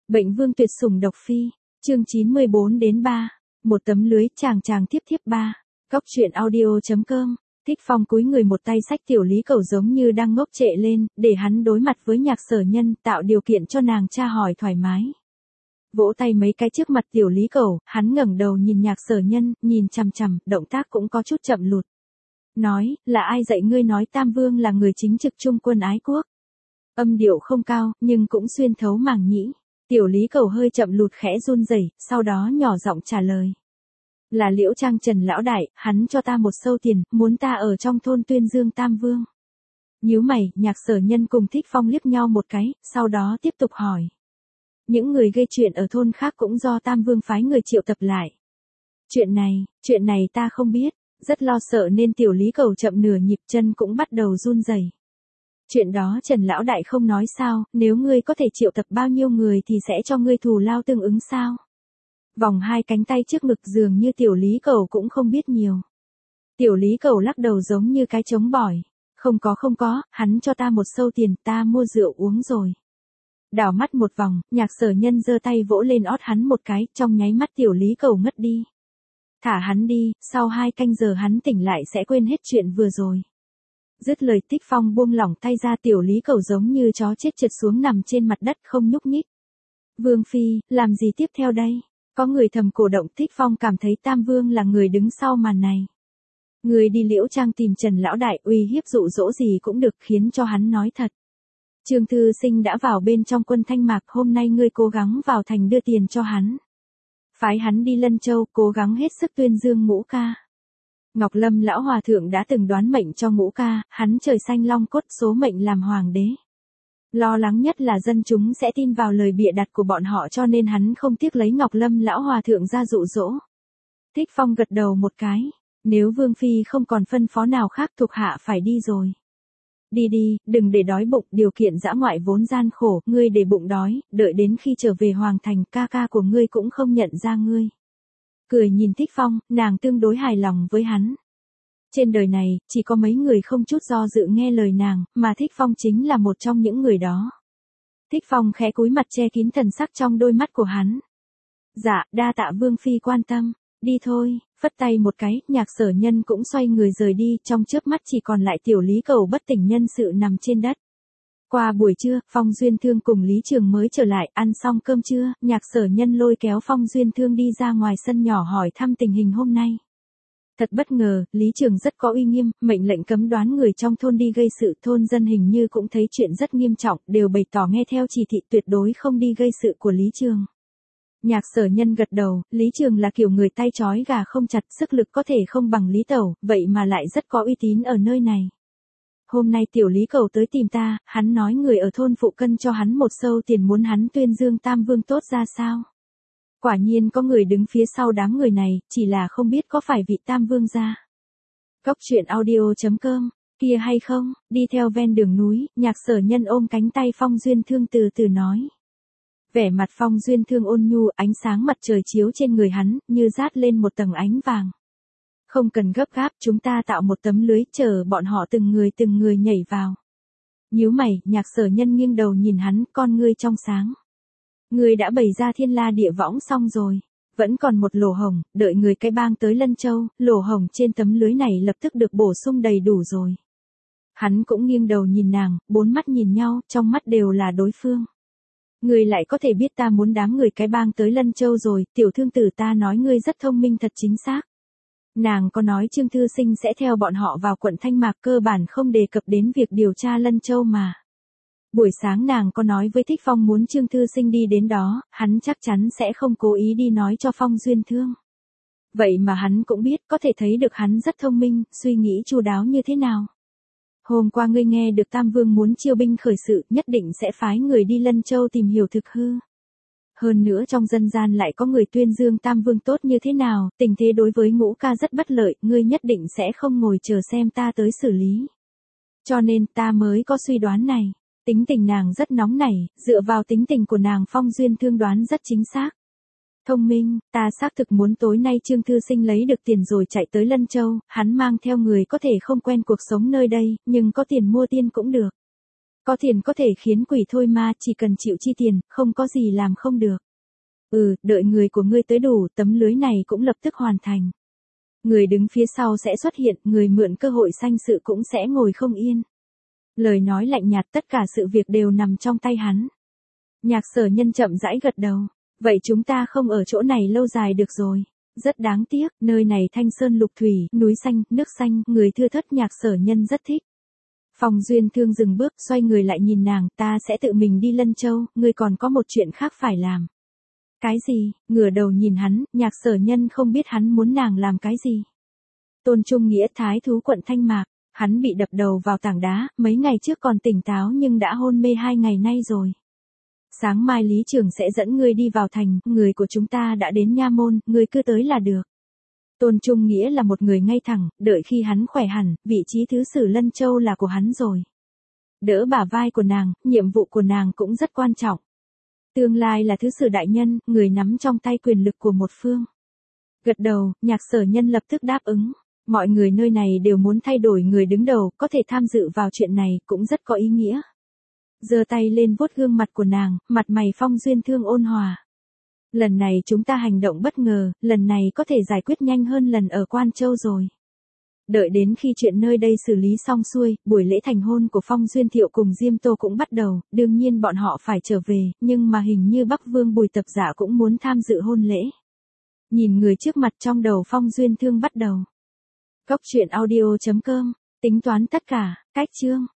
Bệnh vương tuyệt sủng độc phi, chương 94-3, một tấm lưới chàng chàng tiếp tiếp 3, góc truyện audio.com, Thích Phong cúi người một tay xách Tiểu Lý Cẩu giống như đang ngốc trệ lên, để hắn đối mặt với Nhạc Sở Nhân, tạo điều kiện cho nàng tra hỏi thoải mái. Vỗ tay mấy cái trước mặt Tiểu Lý Cẩu, hắn ngẩng đầu nhìn Nhạc Sở Nhân, nhìn chằm chằm, động tác cũng có chút chậm lụt. Nói, là ai dạy ngươi nói Tam Vương là người chính trực trung quân ái quốc? Âm điệu không cao, nhưng cũng xuyên thấu màng nhĩ. Tiểu Lý Cẩu hơi chậm lụt khẽ run rẩy, sau đó nhỏ giọng trả lời. Là Liễu Trang Trần lão đại, hắn cho ta một sâu tiền, muốn ta ở trong thôn tuyên dương Tam Vương. Nhíu mày, Nhạc Sở Nhân cùng Thích Phong liếc nhau một cái, sau đó tiếp tục hỏi. Những người gây chuyện ở thôn khác cũng do Tam Vương phái người triệu tập lại. Chuyện này ta không biết, rất lo sợ nên Tiểu Lý Cẩu chậm nửa nhịp, chân cũng bắt đầu run rẩy. Chuyện đó Trần lão đại không nói sao, nếu ngươi có thể triệu tập bao nhiêu người thì sẽ cho ngươi thù lao tương ứng sao? Vòng hai cánh tay trước ngực dường như Tiểu Lý Cẩu cũng không biết nhiều. Tiểu Lý Cẩu lắc đầu giống như cái trống bỏi. Không có, hắn cho ta một sâu tiền, ta mua rượu uống rồi. Đảo mắt một vòng, Nhạc Sở Nhân giơ tay vỗ lên ót hắn một cái, trong nháy mắt Tiểu Lý Cẩu ngất đi. Thả hắn đi, sau 2 canh giờ hắn tỉnh lại sẽ quên hết chuyện vừa rồi. Dứt lời Thích Phong buông lỏng tay ra, Tiểu Lý Cẩu giống như chó chết trượt xuống nằm trên mặt đất không nhúc nhích. Vương phi, làm gì tiếp theo đây? Có người thầm cổ động. Thích Phong cảm thấy Tam Vương là người đứng sau màn này. Người đi Liễu Trang tìm Trần lão đại, uy hiếp dụ dỗ gì cũng được, khiến cho hắn nói thật. Trương Thư Sinh đã vào bên trong quân Thanh Mạc, hôm nay ngươi cố gắng vào thành đưa tiền cho hắn. Phái hắn đi Lân Châu, cố gắng hết sức tuyên dương Ngũ ca. Ngọc Lâm lão hòa thượng đã từng đoán mệnh cho Ngũ ca, hắn trời xanh long cốt, số mệnh làm hoàng đế. Lo lắng nhất là dân chúng sẽ tin vào lời bịa đặt của bọn họ, cho nên hắn không tiếc lấy Ngọc Lâm lão hòa thượng ra dụ dỗ. Thích Phong gật đầu một cái, nếu Vương phi không còn phân phó nào khác, thuộc hạ phải đi rồi. Đi, đừng để đói bụng, điều kiện dã ngoại vốn gian khổ, ngươi để bụng đói, đợi đến khi trở về hoàng thành, ca ca của ngươi cũng không nhận ra ngươi. Cười nhìn Thích Phong, nàng tương đối hài lòng với hắn. Trên đời này, chỉ có mấy người không chút do dự nghe lời nàng, mà Thích Phong chính là một trong những người đó. Thích Phong khẽ cúi mặt che kín thần sắc trong đôi mắt của hắn. Dạ, đa tạ Vương phi quan tâm, đi thôi, phất tay một cái, Nhạc Sở Nhân cũng xoay người rời đi, trong chớp mắt chỉ còn lại Tiểu Lý Cẩu bất tỉnh nhân sự nằm trên đất. Qua buổi trưa, Phong Duyên Thương cùng Lý Trường mới trở lại, ăn xong cơm trưa, Nhạc Sở Nhân lôi kéo Phong Duyên Thương đi ra ngoài sân nhỏ hỏi thăm tình hình hôm nay. Thật bất ngờ, Lý Trường rất có uy nghiêm, mệnh lệnh cấm đoán người trong thôn đi gây sự, thôn dân hình như cũng thấy chuyện rất nghiêm trọng, đều bày tỏ nghe theo chỉ thị tuyệt đối không đi gây sự của Lý Trường. Nhạc Sở Nhân gật đầu, Lý Trường là kiểu người tay trói gà không chặt, sức lực có thể không bằng Lý Tẩu, vậy mà lại rất có uy tín ở nơi này. Hôm nay Tiểu Lý Cẩu tới tìm ta, hắn nói người ở thôn phụ cân cho hắn một sâu tiền, muốn hắn tuyên dương Tam Vương tốt ra sao. Quả nhiên có người đứng phía sau đám người này, chỉ là không biết có phải vị Tam Vương gia. Góc truyện audio.com, kia hay không, đi theo ven đường núi, Nhạc Sở Nhân ôm cánh tay Phong Duyên Thương từ từ nói. Vẻ mặt Phong Duyên Thương ôn nhu, ánh sáng mặt trời chiếu trên người hắn, như dát lên một tầng ánh vàng. Không cần gấp gáp, chúng ta tạo một tấm lưới, chờ bọn họ từng người nhảy vào. Nhíu mày, Nhạc Sở Nhân nghiêng đầu nhìn hắn, con ngươi trong sáng. Ngươi đã bày ra thiên la địa võng xong rồi. Vẫn còn một lỗ hổng, đợi người cái bang tới Lân Châu, lỗ hổng trên tấm lưới này lập tức được bổ sung đầy đủ rồi. Hắn cũng nghiêng đầu nhìn nàng, 4 mắt nhìn nhau, trong mắt đều là đối phương. Ngươi lại có thể biết ta muốn đám người cái bang tới Lân Châu rồi, Tiểu Thương tử ta nói ngươi rất thông minh thật chính xác. Nàng có nói Trương Thư Sinh sẽ theo bọn họ vào quận Thanh Mạc, cơ bản không đề cập đến việc điều tra Lân Châu mà. Buổi sáng nàng có nói với Thích Phong muốn Trương Thư Sinh đi đến đó, hắn chắc chắn sẽ không cố ý đi nói cho Phong Duyên Thương. Vậy mà hắn cũng biết, có thể thấy được hắn rất thông minh, suy nghĩ chu đáo như thế nào. Hôm qua ngươi nghe được Tam Vương muốn chiêu binh khởi sự, nhất định sẽ phái người đi Lân Châu tìm hiểu thực hư. Hơn nữa trong dân gian lại có người tuyên dương Tam Vương tốt như thế nào, tình thế đối với Ngũ ca rất bất lợi, ngươi nhất định sẽ không ngồi chờ xem ta tới xử lý. Cho nên ta mới có suy đoán này. Tính tình nàng rất nóng nảy, dựa vào tính tình của nàng Phong Duyên Thương đoán rất chính xác. Thông minh, ta xác thực muốn tối nay Trương Thư Sinh lấy được tiền rồi chạy tới Lân Châu, hắn mang theo người có thể không quen cuộc sống nơi đây, nhưng có tiền mua tiên cũng được. Có tiền có thể khiến quỷ thôi ma, chỉ cần chịu chi tiền, không có gì làm không được. Đợi người của ngươi tới đủ, tấm lưới này cũng lập tức hoàn thành. Người đứng phía sau sẽ xuất hiện, người mượn cơ hội sanh sự cũng sẽ ngồi không yên. Lời nói lạnh nhạt, tất cả sự việc đều nằm trong tay hắn. Nhạc Sở Nhân chậm rãi gật đầu. Vậy chúng ta không ở chỗ này lâu dài được rồi. Rất đáng tiếc, nơi này thanh sơn lục thủy, núi xanh, nước xanh, người thưa thớt. Nhạc Sở Nhân rất thích. Phong Duyên Thương dừng bước, xoay người lại nhìn nàng, ta sẽ tự mình đi Lân Châu, ngươi còn có một chuyện khác phải làm. Cái gì? Ngửa đầu nhìn hắn, Nhạc Sở Nhân không biết hắn muốn nàng làm cái gì. Tôn Trung Nghĩa, thái thú quận Thanh Mạc, hắn bị đập đầu vào tảng đá, mấy ngày trước còn tỉnh táo nhưng đã hôn mê 2 ngày nay rồi. Sáng mai Lý Trường sẽ dẫn ngươi đi vào thành, người của chúng ta đã đến nha môn, ngươi cứ tới là được. Tôn Trung Nghĩa là một người ngay thẳng, đợi khi hắn khỏe hẳn, vị trí thứ sử Lân Châu là của hắn rồi. Đỡ bả vai của nàng, nhiệm vụ của nàng cũng rất quan trọng. Tương lai là thứ sử đại nhân, người nắm trong tay quyền lực của một phương. Gật đầu, Nhạc Sở Nhân lập tức đáp ứng. Mọi người nơi này đều muốn thay đổi người đứng đầu, có thể tham dự vào chuyện này, cũng rất có ý nghĩa. Giơ tay lên vuốt gương mặt của nàng, mặt mày Phong Duyên Thương ôn hòa. Lần này chúng ta hành động bất ngờ, lần này có thể giải quyết nhanh hơn lần ở Quan Châu rồi. Đợi đến khi chuyện nơi đây xử lý xong xuôi, buổi lễ thành hôn của Phong Duyên Thiệu cùng Diêm Tô cũng bắt đầu, đương nhiên bọn họ phải trở về, nhưng mà hình như Bắc Vương Bùi Tập Giả cũng muốn tham dự hôn lễ. Nhìn người trước mặt, trong đầu Phong Duyên Thương bắt đầu. Cốc truyện audio.com, tính toán tất cả, cách chương.